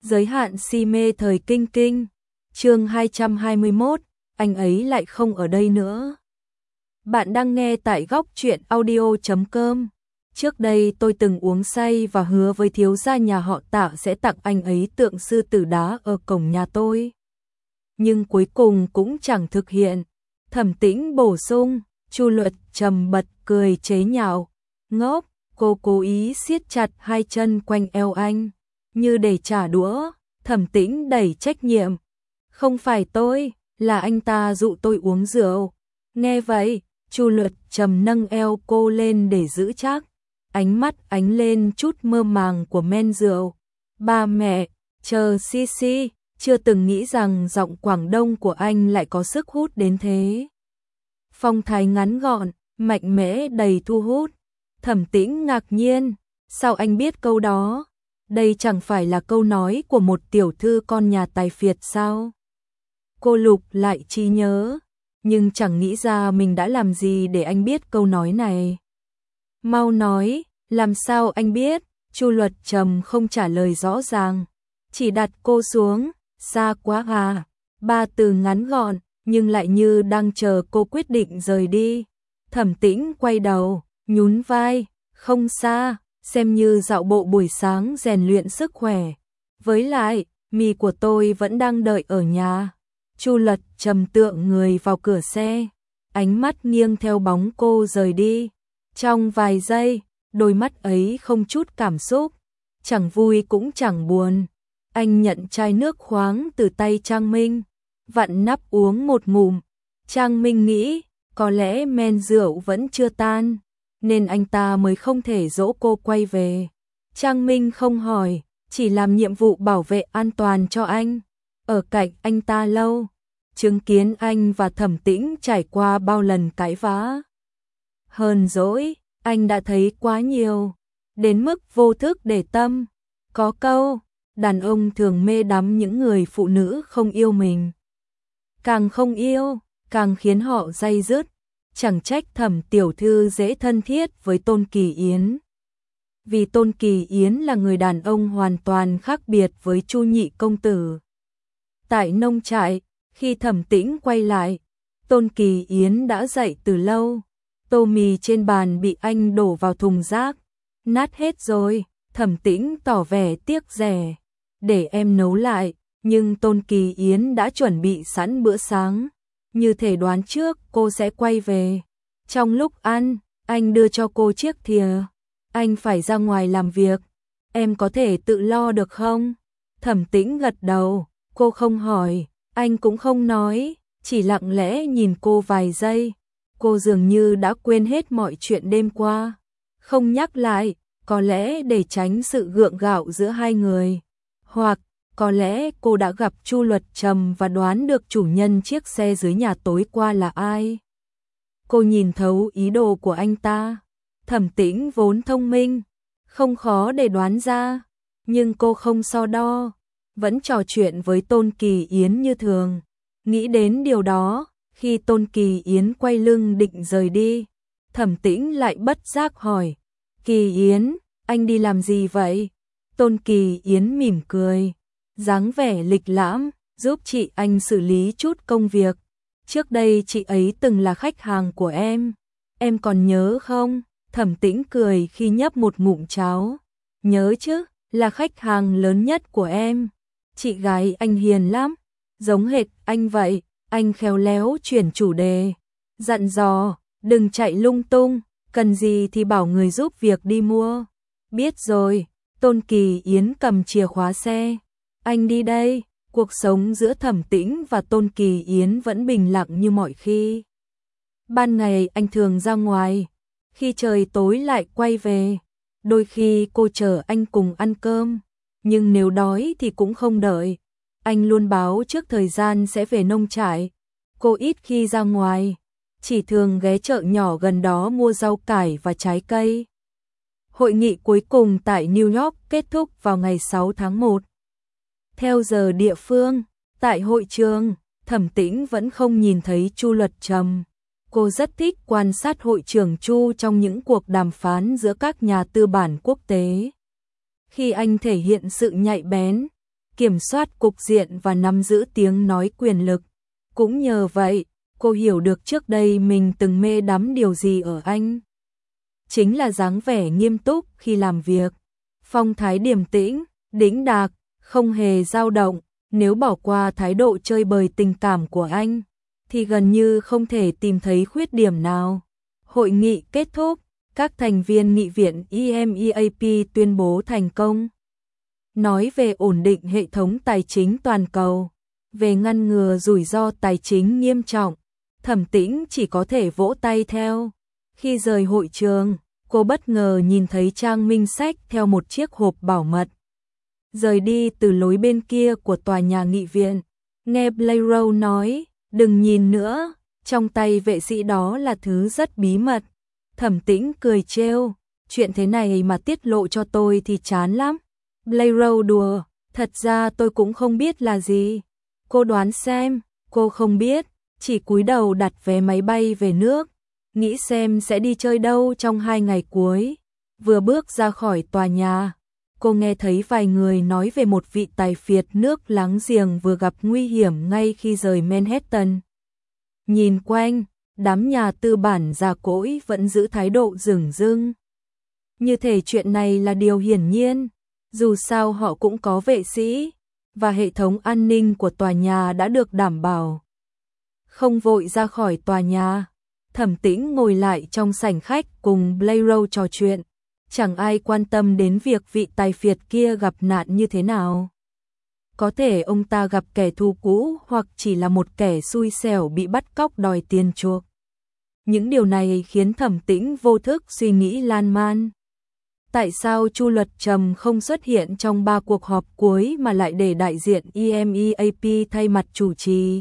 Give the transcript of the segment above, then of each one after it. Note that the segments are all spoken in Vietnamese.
Giới hạn si mê thời kinh kinh. Chương 221, anh ấy lại không ở đây nữa. Bạn đang nghe tại góc truyện audio.com. Trước đây tôi từng uống say và hứa với thiếu gia nhà họ Tạ sẽ tặng anh ấy tượng sư tử đá ở cổng nhà tôi. Nhưng cuối cùng cũng chẳng thực hiện. Thẩm Tĩnh bổ sung, Chu Luật Trầm bật cười chế nhạo. Ngốc, cô cố ý siết chặt hai chân quanh eo anh, như để trả đũa. Thẩm Tĩnh đẩy trách nhiệm. Không phải tôi, là anh ta dụ tôi uống rượu. Nghe vậy, Chu Luật Trầm nâng eo cô lên để giữ chắc. Ánh mắt ánh lên chút mơ màng của men rượu. Ba mẹ, chờ Sisi, chưa từng nghĩ rằng giọng Quảng Đông của anh lại có sức hút đến thế. Phong thái ngắn gọn, mạnh mẽ đầy thu hút. Thẩm Tĩnh ngạc nhiên, sao anh biết câu đó? Đây chẳng phải là câu nói của một tiểu thư con nhà tài phiệt sao? Cô lục lại trí nhớ, nhưng chẳng nghĩ ra mình đã làm gì để anh biết câu nói này. Mau nói, làm sao anh biết? Chu Luật Trầm không trả lời rõ ràng, chỉ đặt cô xuống. Xa quá à? Ba từ ngắn gọn, nhưng lại như đang chờ cô quyết định rời đi. Thẩm Tĩnh quay đầu, nhún vai, không xa, xem như dạo bộ buổi sáng rèn luyện sức khỏe. Với lại, mì của tôi vẫn đang đợi ở nhà. Chu Luật Trầm tựa người vào cửa xe, ánh mắt nghiêng theo bóng cô rời đi. Trong vài giây, đôi mắt ấy không chút cảm xúc, chẳng vui cũng chẳng buồn. Anh nhận chai nước khoáng từ tay Trang Minh, vặn nắp uống một ngụm. Trang Minh nghĩ, có lẽ men rượu vẫn chưa tan, nên anh ta mới không thể dỗ cô quay về. Trang Minh không hỏi, chỉ làm nhiệm vụ bảo vệ an toàn cho anh. Ở cạnh anh ta lâu, chứng kiến anh và Thẩm Tĩnh trải qua bao lần cãi vã. Hờn dỗi, anh đã thấy quá nhiều, đến mức vô thức để tâm. Có câu, đàn ông thường mê đắm những người phụ nữ không yêu mình. Càng không yêu, càng khiến họ day dứt. Chẳng trách Thẩm tiểu thư dễ thân thiết với Tôn Kỳ Yến. Vì Tôn Kỳ Yến là người đàn ông hoàn toàn khác biệt với Chu nhị công tử. Tại nông trại, khi Thẩm Tĩnh quay lại, Tôn Kỳ Yến đã dậy từ lâu. Tô mì trên bàn bị anh đổ vào thùng rác, nát hết rồi. Thẩm Tĩnh tỏ vẻ tiếc rẻ, để em nấu lại. Nhưng Tôn Kỳ Yến đã chuẩn bị sẵn bữa sáng, như thể đoán trước cô sẽ quay về. Trong lúc ăn, anh đưa cho cô chiếc thìa. Anh phải ra ngoài làm việc, em có thể tự lo được không? Thẩm Tĩnh gật đầu, cô không hỏi, anh cũng không nói, chỉ lặng lẽ nhìn cô vài giây. Cô dường như đã quên hết mọi chuyện đêm qua, không nhắc lại, có lẽ để tránh sự gượng gạo giữa hai người. Hoặc, có lẽ cô đã gặp Chu Luật Trầm và đoán được chủ nhân chiếc xe dưới nhà tối qua là ai. Cô nhìn thấu ý đồ của anh ta. Thẩm Tĩnh vốn thông minh, không khó để đoán ra, nhưng cô không so đo, vẫn trò chuyện với Tôn Kỳ Yến như thường. Nghĩ đến điều đó, khi Tôn Kỳ Yến quay lưng định rời đi, Thẩm Tĩnh lại bất giác hỏi, Kỳ Yến, anh đi làm gì vậy? Tôn Kỳ Yến mỉm cười, dáng vẻ lịch lãm, giúp chị anh xử lý chút công việc. Trước đây chị ấy từng là khách hàng của em còn nhớ không? Thẩm Tĩnh cười khi nhấp một ngụm cháo. Nhớ chứ, là khách hàng lớn nhất của em. Chị gái anh hiền lắm, giống hệt anh vậy. Anh khéo léo chuyển chủ đề, dặn dò, đừng chạy lung tung, cần gì thì bảo người giúp việc đi mua. Biết rồi. Tôn Kỳ Yến cầm chìa khóa xe. Anh đi đây. Cuộc sống giữa Thẩm Tĩnh và Tôn Kỳ Yến vẫn bình lặng như mọi khi. Ban ngày anh thường ra ngoài, khi trời tối lại quay về. Đôi khi cô chờ anh cùng ăn cơm, nhưng nếu đói thì cũng không đợi. Anh luôn báo trước thời gian sẽ về nông trại. Cô ít khi ra ngoài, chỉ thường ghé chợ nhỏ gần đó mua rau cải và trái cây. Hội nghị cuối cùng tại New York kết thúc vào ngày 6 tháng 1. Theo giờ địa phương, tại hội trường, Thẩm Tĩnh vẫn không nhìn thấy Chu Luật Trầm. Cô rất thích quan sát hội trưởng Chu trong những cuộc đàm phán giữa các nhà tư bản quốc tế. Khi anh thể hiện sự nhạy bén, kiểm soát cục diện và nắm giữ tiếng nói quyền lực. Cũng nhờ vậy, cô hiểu được trước đây mình từng mê đắm điều gì ở anh. Chính là dáng vẻ nghiêm túc khi làm việc, phong thái điềm tĩnh, đĩnh đạc, không hề dao động. Nếu bỏ qua thái độ chơi bời tình cảm của anh, thì gần như không thể tìm thấy khuyết điểm nào. Hội nghị kết thúc, các thành viên nghị viện EMEAP tuyên bố thành công. Nói về ổn định hệ thống tài chính toàn cầu, về ngăn ngừa rủi ro tài chính nghiêm trọng, Thẩm Tĩnh chỉ có thể vỗ tay theo. Khi rời hội trường, cô bất ngờ nhìn thấy Trang Minh xách theo một chiếc hộp bảo mật. Rời đi từ lối bên kia của tòa nhà nghị viện, nghe Blairo nói, đừng nhìn nữa, trong tay vệ sĩ đó là thứ rất bí mật. Thẩm Tĩnh cười trêu, chuyện thế này mà tiết lộ cho tôi thì chán lắm. Blairo đùa, thật ra tôi cũng không biết là gì. Cô đoán xem, cô không biết, chỉ cúi đầu đặt vé máy bay về nước, nghĩ xem sẽ đi chơi đâu trong 2 ngày cuối. Vừa bước ra khỏi tòa nhà, cô nghe thấy vài người nói về một vị tài phiệt nước láng giềng vừa gặp nguy hiểm ngay khi rời Manhattan. Nhìn quanh, đám nhà tư bản già cỗi vẫn giữ thái độ dửng dưng. Như thể chuyện này là điều hiển nhiên, dù sao họ cũng có vệ sĩ, và hệ thống an ninh của tòa nhà đã được đảm bảo. Không vội ra khỏi tòa nhà, Thẩm Tĩnh ngồi lại trong sảnh khách cùng Blairo trò chuyện. Chẳng ai quan tâm đến việc vị tài phiệt kia gặp nạn như thế nào. Có thể ông ta gặp kẻ thù cũ hoặc chỉ là một kẻ xui xẻo bị bắt cóc đòi tiền chuộc. Những điều này khiến Thẩm Tĩnh vô thức suy nghĩ lan man. Tại sao Chu Luật Trầm không xuất hiện trong 3 cuộc họp cuối mà lại để đại diện EMEAP thay mặt chủ trì?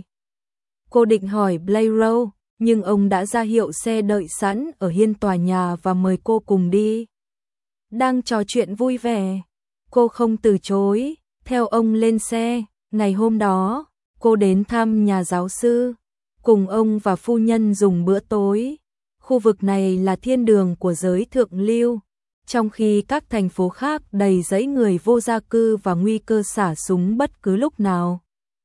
Cô định hỏi Blairo, nhưng ông đã ra hiệu xe đợi sẵn ở hiên tòa nhà và mời cô cùng đi. Đang trò chuyện vui vẻ, cô không từ chối, theo ông lên xe. Ngày hôm đó, cô đến thăm nhà giáo sư, cùng ông và phu nhân dùng bữa tối. Khu vực này là thiên đường của giới thượng lưu, trong khi các thành phố khác đầy rẫy người vô gia cư và nguy cơ xả súng bất cứ lúc nào.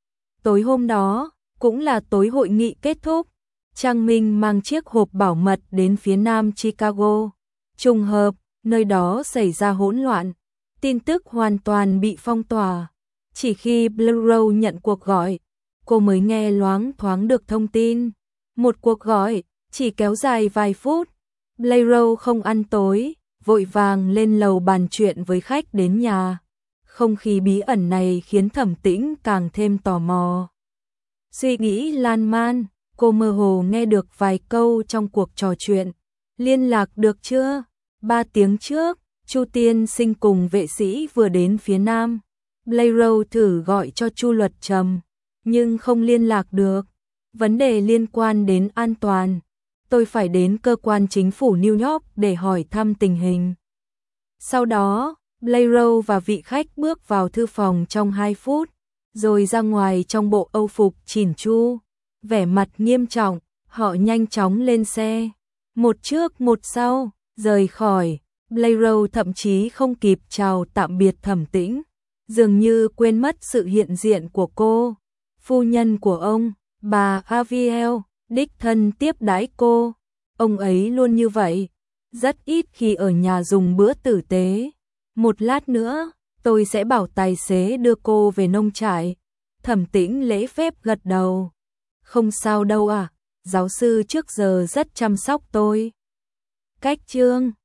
Tối hôm đó, cũng là tối hội nghị kết thúc, Trang Minh mang chiếc hộp bảo mật đến phía nam Chicago. Trùng hợp, nơi đó xảy ra hỗn loạn, tin tức hoàn toàn bị phong tỏa. Chỉ khi Blairo nhận cuộc gọi, cô mới nghe loáng thoáng được thông tin. Một cuộc gọi, chỉ kéo dài vài phút. Blairo không ăn tối, vội vàng lên lầu bàn chuyện với khách đến nhà. Không khí bí ẩn này khiến Thẩm Tĩnh càng thêm tò mò. Suy nghĩ lan man, cô mơ hồ nghe được vài câu trong cuộc trò chuyện. Liên lạc được chưa? 3 tiếng trước, Chu tiên sinh cùng vệ sĩ vừa đến phía nam. Blairo thử gọi cho Chu Luật Trầm, nhưng không liên lạc được. Vấn đề liên quan đến an toàn. Tôi phải đến cơ quan chính phủ New York để hỏi thăm tình hình. Sau đó, Blairo và vị khách bước vào thư phòng trong 2 phút, rồi ra ngoài trong bộ âu phục chỉn chu. Vẻ mặt nghiêm trọng, họ nhanh chóng lên xe. Một trước một sau, rời khỏi. Blairo thậm chí không kịp chào tạm biệt Thẩm Tĩnh, dường như quên mất sự hiện diện của cô. Phu nhân của ông, bà Aviel, đích thân tiếp đãi cô. Ông ấy luôn như vậy, rất ít khi ở nhà dùng bữa tử tế. Một lát nữa, tôi sẽ bảo tài xế đưa cô về nông trại. Thẩm Tĩnh lễ phép gật đầu. Không sao đâu à, giáo sư trước giờ rất chăm sóc tôi. Cách chương